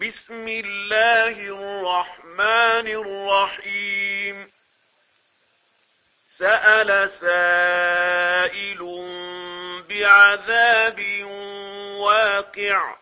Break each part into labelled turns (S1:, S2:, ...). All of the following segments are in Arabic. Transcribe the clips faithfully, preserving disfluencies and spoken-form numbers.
S1: بسم الله الرحمن الرحيم. سأل سائل بعذاب واقع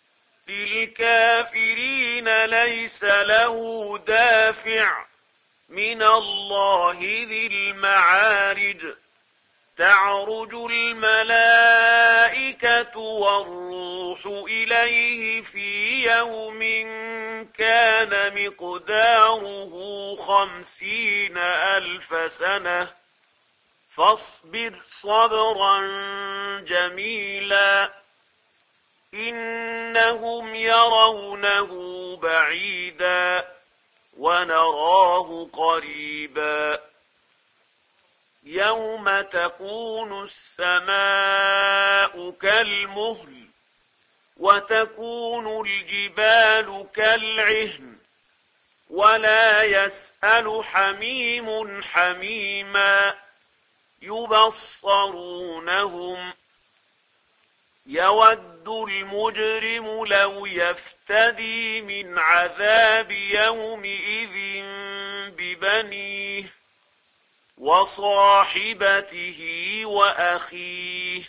S1: للكافرين ليس له دافع من الله ذي المعارج. تعرج الملائكة والروح إليه في يوم كان مقداره خمسين ألف سنة فاصبر صبرا جميلا إنهم يرونه بعيدا ونراه قريبا. يوم تكون السماء كالمهل وتكون الجبال كالعهن ولا يسأل حميم حميما يبصرونهم. يود المجرم لو يفتدي من عذاب يومئذ ببنيه وصاحبته وأخيه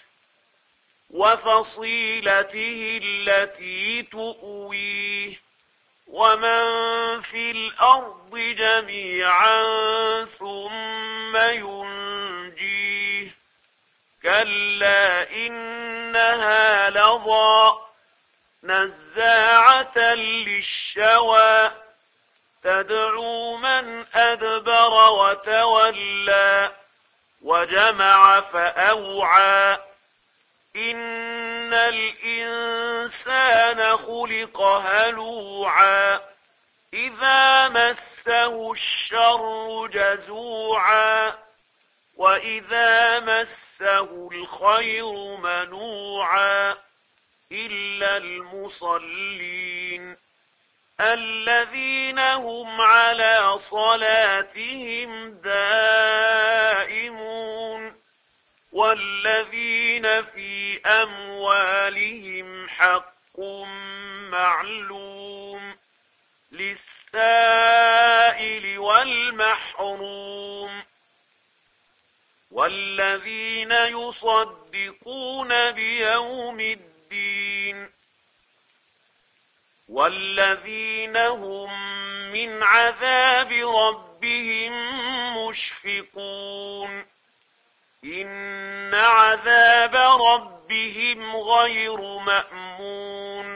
S1: وفصيلته التي تؤويه ومن في الأرض جميعا ثم ينجيه. كلا إنها لظى نزاعة للشوى تدعو من أدبر وتولى وجمع فأوعى. إن الإنسان خلق هلوعا إذا مسه الشر جزوعا وإذا مسه الخير منوعا إلا المصلين الذين هم على صلاتهم دائمون والذين في أموالهم حق معلوم للسائل والمحروم والذين يصدقون بيوم الدين والذين هم من عذاب ربهم مشفقون. إن عذاب ربهم غير مأمون.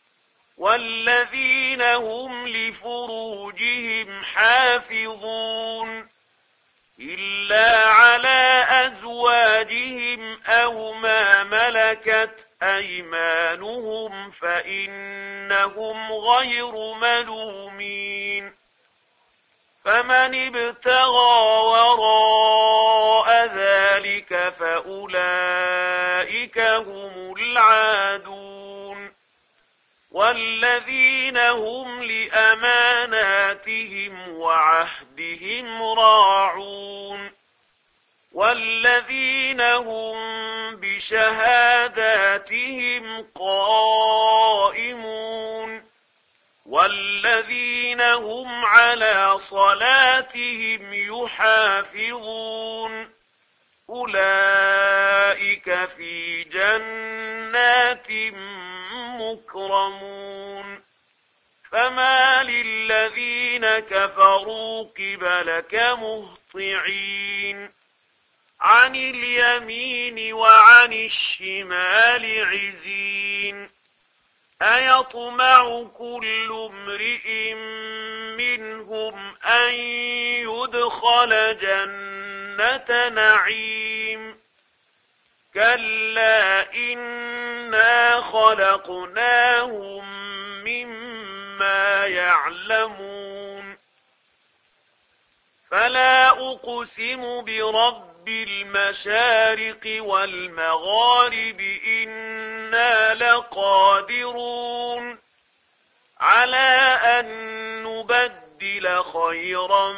S1: والذين هم لفروجهم حافظون إلا على أزواجهم أو ما ملكت أيمانهم فإنهم غير ملومين. فمن ابتغى وراء ذلك فأولئك هم العادون. والذين هم لأماناتهم وعهدهم راعون والذين هم بشهاداتهم قائمون والذين هم على صلاتهم يحافظون أولئك في جنات مكرمون. فما للذين كفروا قبلك مهطعين عن اليمين وعن الشمال عزين. أيطمع كل امرئ منهم أن يدخل جنة نعيم كلا إنا خلقناهم مما يعلمون. فلا أقسم برب المشارق والمغارب إنا لقادرون على أن نبدل خيرا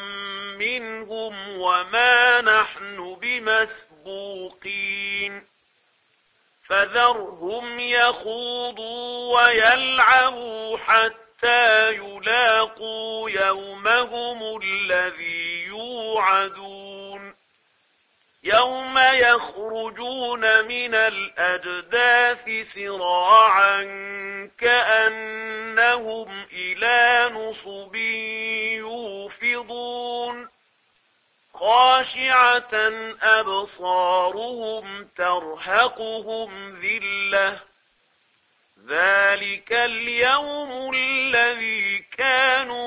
S1: منهم وما نحن بمسبوقين. فذرهم يخوضوا ويلعبوا حتى يلاقوا يومهم الذي يوعدون يوم يخرجون من الأجداث سراعا كأنهم إلى نصب يوفضون خاشعة أبصارهم ترهقهم ذلة ذلك اليوم الذي كانوا